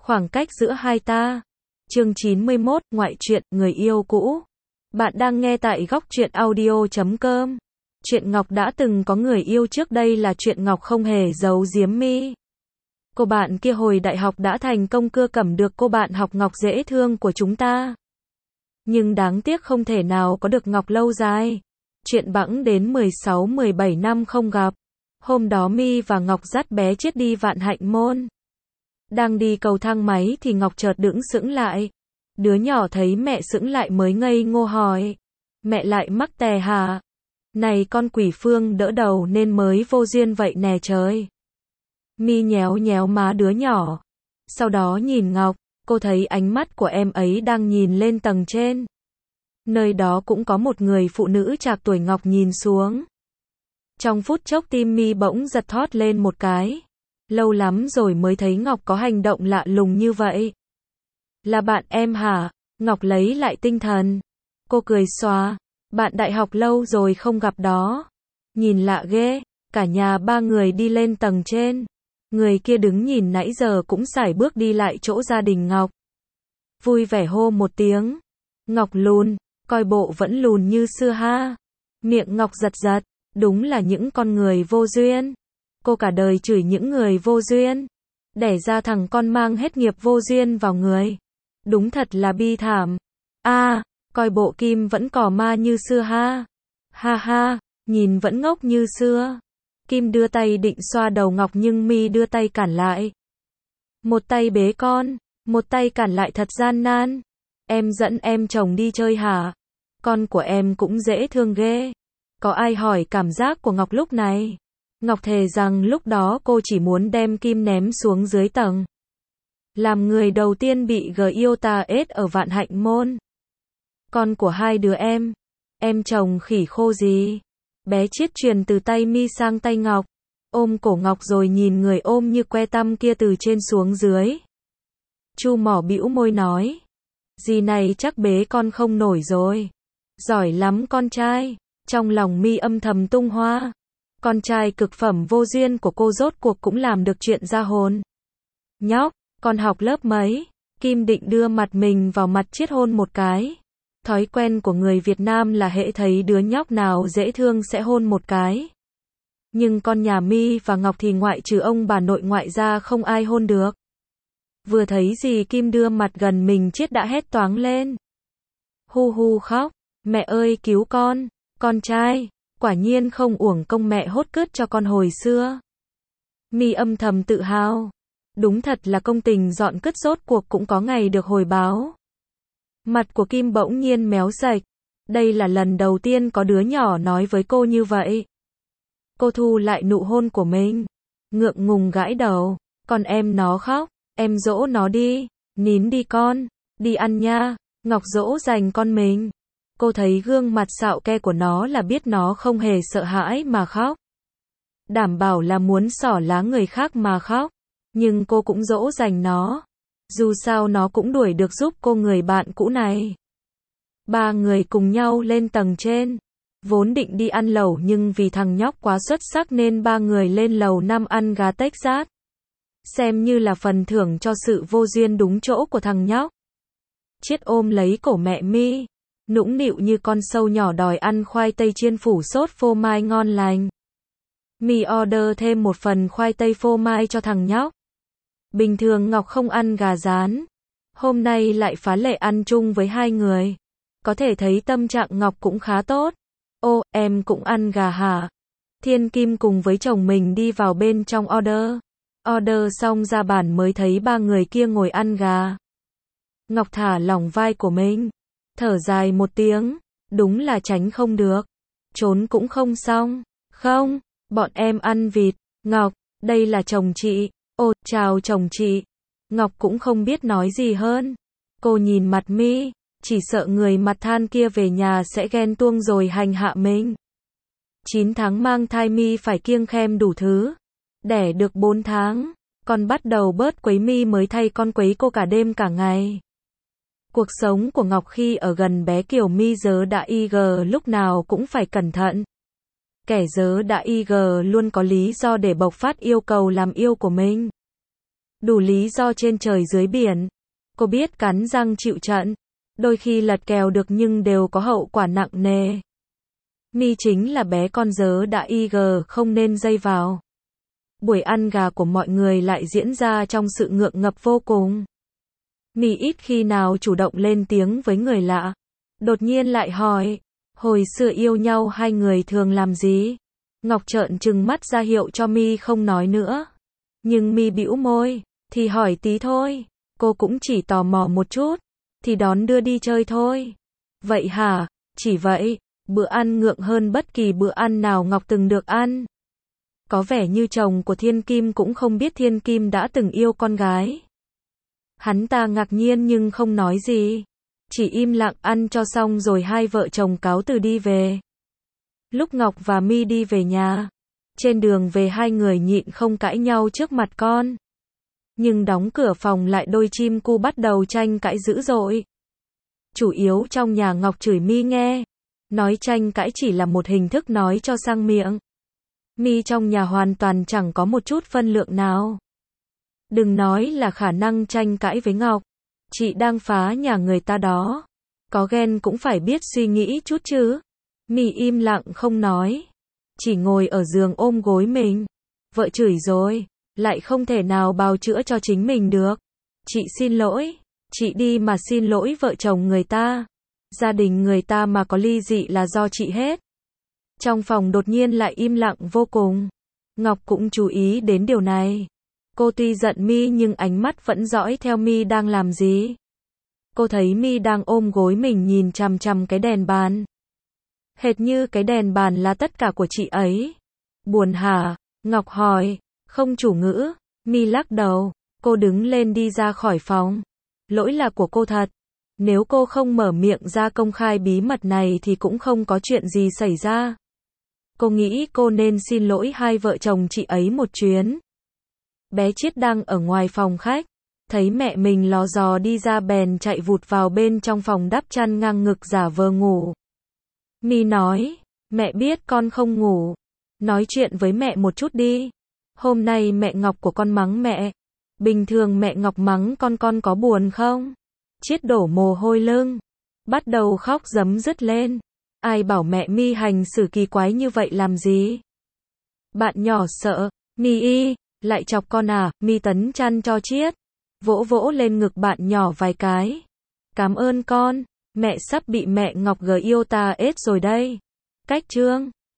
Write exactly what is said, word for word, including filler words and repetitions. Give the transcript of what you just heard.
Khoảng cách giữa hai ta. Chương chín mươi mốt, ngoại truyện, người yêu cũ. Bạn đang nghe tại góc truyện audio chấm com. Chuyện Ngọc đã từng có người yêu trước đây là chuyện Ngọc không hề giấu giếm mi. Cô bạn kia hồi đại học đã thành công cưa cẩm được cô bạn học Ngọc dễ thương của chúng ta. Nhưng đáng tiếc không thể nào có được Ngọc lâu dài. Chuyện bẵng đến mười sáu mười bảy năm không gặp. Hôm đó mi và Ngọc dắt bé Chiết đi Vạn Hạnh Môn. Đang đi cầu thang máy thì Ngọc chợt đứng sững lại. Đứa nhỏ thấy mẹ sững lại mới ngây ngô hỏi. Mẹ lại mắc tè hả? Này con quỷ Phương đỡ đầu nên mới vô duyên vậy nè trời. Mi nhéo nhéo má đứa nhỏ. Sau đó nhìn Ngọc, cô thấy ánh mắt của em ấy đang nhìn lên tầng trên. Nơi đó cũng có một người phụ nữ trạc tuổi Ngọc nhìn xuống. Trong phút chốc tim mi bỗng giật thót lên một cái. Lâu lắm rồi mới thấy Ngọc có hành động lạ lùng như vậy. Là bạn em hả? Ngọc lấy lại tinh thần. Cô cười xòa. Bạn đại học lâu rồi không gặp đó. Nhìn lạ ghê. Cả nhà ba người đi lên tầng trên. Người kia đứng nhìn nãy giờ cũng sải bước đi lại chỗ gia đình Ngọc. Vui vẻ hô một tiếng. Ngọc lùn, coi bộ vẫn lùn như xưa ha. Miệng Ngọc giật giật. Đúng là những con người vô duyên. Cô cả đời chửi những người vô duyên. Đẻ ra thằng con mang hết nghiệp vô duyên vào người. Đúng thật là bi thảm. A, à, coi bộ Kim vẫn cò ma như xưa ha. Ha ha, nhìn vẫn ngốc như xưa. Kim đưa tay định xoa đầu Ngọc nhưng mi đưa tay cản lại. Một tay bế con, một tay cản lại thật gian nan. Em dẫn em chồng đi chơi hả? Con của em cũng dễ thương ghê. Có ai hỏi cảm giác của Ngọc lúc này? Ngọc thề rằng lúc đó cô chỉ muốn đem Kim ném xuống dưới tầng. Làm người đầu tiên bị gờ yêu ta ết ở Vạn Hạnh Môn. Con của hai đứa em. Em chồng khỉ khô gì? Bé Chiết truyền từ tay mi sang tay Ngọc. Ôm cổ Ngọc rồi nhìn người ôm như que tăm kia từ trên xuống dưới. Chu mỏ bĩu môi nói. Dì này chắc bế con không nổi rồi. Giỏi lắm con trai. Trong lòng mi âm thầm tung hoa. Con trai cực phẩm vô duyên của cô rốt cuộc cũng làm được chuyện ra hồn. Nhóc, con học lớp mấy? Kim định đưa mặt mình vào mặt Chiết hôn một cái. Thói quen của người Việt Nam là hễ thấy đứa nhóc nào dễ thương sẽ hôn một cái. Nhưng con nhà mi và Ngọc thì ngoại trừ ông bà nội ngoại ra không ai hôn được. Vừa thấy dì Kim đưa mặt gần mình Chiết đã hét toáng lên. Hu hu khóc. Mẹ ơi cứu con. Con trai. Quả nhiên không uổng công mẹ hốt cướp cho con hồi xưa. Mi âm thầm tự hào. Đúng thật là công tình dọn cất rốt cuộc cũng có ngày được hồi báo. Mặt của Kim bỗng nhiên méo sạch. Đây là lần đầu tiên có đứa nhỏ nói với cô như vậy. Cô thu lại nụ hôn của mình. Ngượng ngùng gãi đầu. Còn em nó khóc. Em dỗ nó đi. Nín đi con. Đi ăn nha. Ngọc dỗ dành con mình. Cô thấy gương mặt xạo ke của nó là biết nó không hề sợ hãi mà khóc. Đảm bảo là muốn xỏ lá người khác mà khóc. Nhưng cô cũng dỗ dành nó. Dù sao nó cũng đuổi được giúp cô người bạn cũ này. Ba người cùng nhau lên tầng trên. Vốn định đi ăn lẩu nhưng vì thằng nhóc quá xuất sắc nên ba người lên lầu năm ăn gà Texas. Xem như là phần thưởng cho sự vô duyên đúng chỗ của thằng nhóc. Chiết ôm lấy cổ mẹ mi. Nũng nịu như con sâu nhỏ đòi ăn khoai tây chiên phủ sốt phô mai ngon lành. Mi order thêm một phần khoai tây phô mai cho thằng nhóc. Bình thường Ngọc không ăn gà rán. Hôm nay lại phá lệ ăn chung với hai người. Có thể thấy tâm trạng Ngọc cũng khá tốt. Ô, em cũng ăn gà hả? Thiên Kim cùng với chồng mình đi vào bên trong order. Order xong ra bàn mới thấy ba người kia ngồi ăn gà. Ngọc thả lỏng vai của mình. Thở dài một tiếng. Đúng là tránh không được. Trốn cũng không xong. Không, bọn em ăn vịt. Ngọc, đây là chồng chị. Ồ, chào chồng chị. Ngọc cũng không biết nói gì hơn. Cô nhìn mặt mi. Chỉ sợ người mặt than kia về nhà sẽ ghen tuông rồi hành hạ mình. chín tháng mang thai mi phải kiêng khem đủ thứ. Đẻ được bốn tháng. Con bắt đầu bớt quấy mi mới thay con quấy cô cả đêm cả ngày. Cuộc sống của Ngọc khi ở gần bé Kiều mi dớ đã i gờ lúc nào cũng phải cẩn thận. Kẻ dớ đã i gờ luôn có lý do để bộc phát yêu cầu làm yêu của mình. Đủ lý do trên trời dưới biển. Cô biết cắn răng chịu trận. Đôi khi lật kèo được nhưng đều có hậu quả nặng nề. My chính là bé con dớ đã y gờ không nên dây vào. Buổi ăn gà của mọi người lại diễn ra trong sự ngượng ngập vô cùng. My ít khi nào chủ động lên tiếng với người lạ. Đột nhiên lại hỏi, hồi xưa yêu nhau hai người thường làm gì? Ngọc trợn trừng mắt ra hiệu cho My không nói nữa. Nhưng My bĩu môi, thì hỏi tí thôi, cô cũng chỉ tò mò một chút, thì đón đưa đi chơi thôi. Vậy hả? Chỉ vậy, bữa ăn ngượng hơn bất kỳ bữa ăn nào Ngọc từng được ăn. Có vẻ như chồng của Thiên Kim cũng không biết Thiên Kim đã từng yêu con gái. Hắn ta ngạc nhiên nhưng không nói gì. Chỉ im lặng ăn cho xong rồi hai vợ chồng cáo từ đi về. Lúc Ngọc và My đi về nhà, trên đường về hai người nhịn không cãi nhau trước mặt con. Nhưng đóng cửa phòng lại đôi chim cu bắt đầu tranh cãi dữ dội. Chủ yếu trong nhà Ngọc chửi My nghe. Nói tranh cãi chỉ là một hình thức nói cho sang miệng. My trong nhà hoàn toàn chẳng có một chút phân lượng nào. Đừng nói là khả năng tranh cãi với Ngọc. Chị đang phá nhà người ta đó. Có ghen cũng phải biết suy nghĩ chút chứ. My im lặng không nói. Chỉ ngồi ở giường ôm gối mình. Vợ chửi rồi. Lại không thể nào bào chữa cho chính mình được. Chị xin lỗi. Chị đi mà xin lỗi vợ chồng người ta. Gia đình người ta mà có ly dị là do chị hết. Trong phòng đột nhiên lại im lặng vô cùng. Ngọc cũng chú ý đến điều này. Cô tuy giận My nhưng ánh mắt vẫn dõi theo My đang làm gì. Cô thấy My đang ôm gối mình nhìn chằm chằm cái đèn bàn. Hệt như cái đèn bàn là tất cả của chị ấy. Buồn hả? Ngọc hỏi. Không chủ ngữ. My lắc đầu. Cô đứng lên đi ra khỏi phòng. Lỗi là của cô thật. Nếu cô không mở miệng ra công khai bí mật này thì cũng không có chuyện gì xảy ra. Cô nghĩ cô nên xin lỗi hai vợ chồng chị ấy một chuyến. Bé Chiết đang ở ngoài phòng khách. Thấy mẹ mình lò dò đi ra bèn chạy vụt vào bên trong phòng đắp chăn ngang ngực giả vờ ngủ. My nói, mẹ biết con không ngủ. Nói chuyện với mẹ một chút đi. Hôm nay mẹ Ngọc của con mắng mẹ. Bình thường mẹ Ngọc mắng con con có buồn không? Chiết đổ mồ hôi lưng. Bắt đầu khóc rấm rứt lên. Ai bảo mẹ My hành xử kỳ quái như vậy làm gì? Bạn nhỏ sợ. My y, lại chọc con à? My tấn chăn cho Chiết. Vỗ vỗ lên ngực bạn nhỏ vài cái. Cảm ơn con. Mẹ sắp bị mẹ Ngọc gờ yêu ta ết rồi đây. Cách chương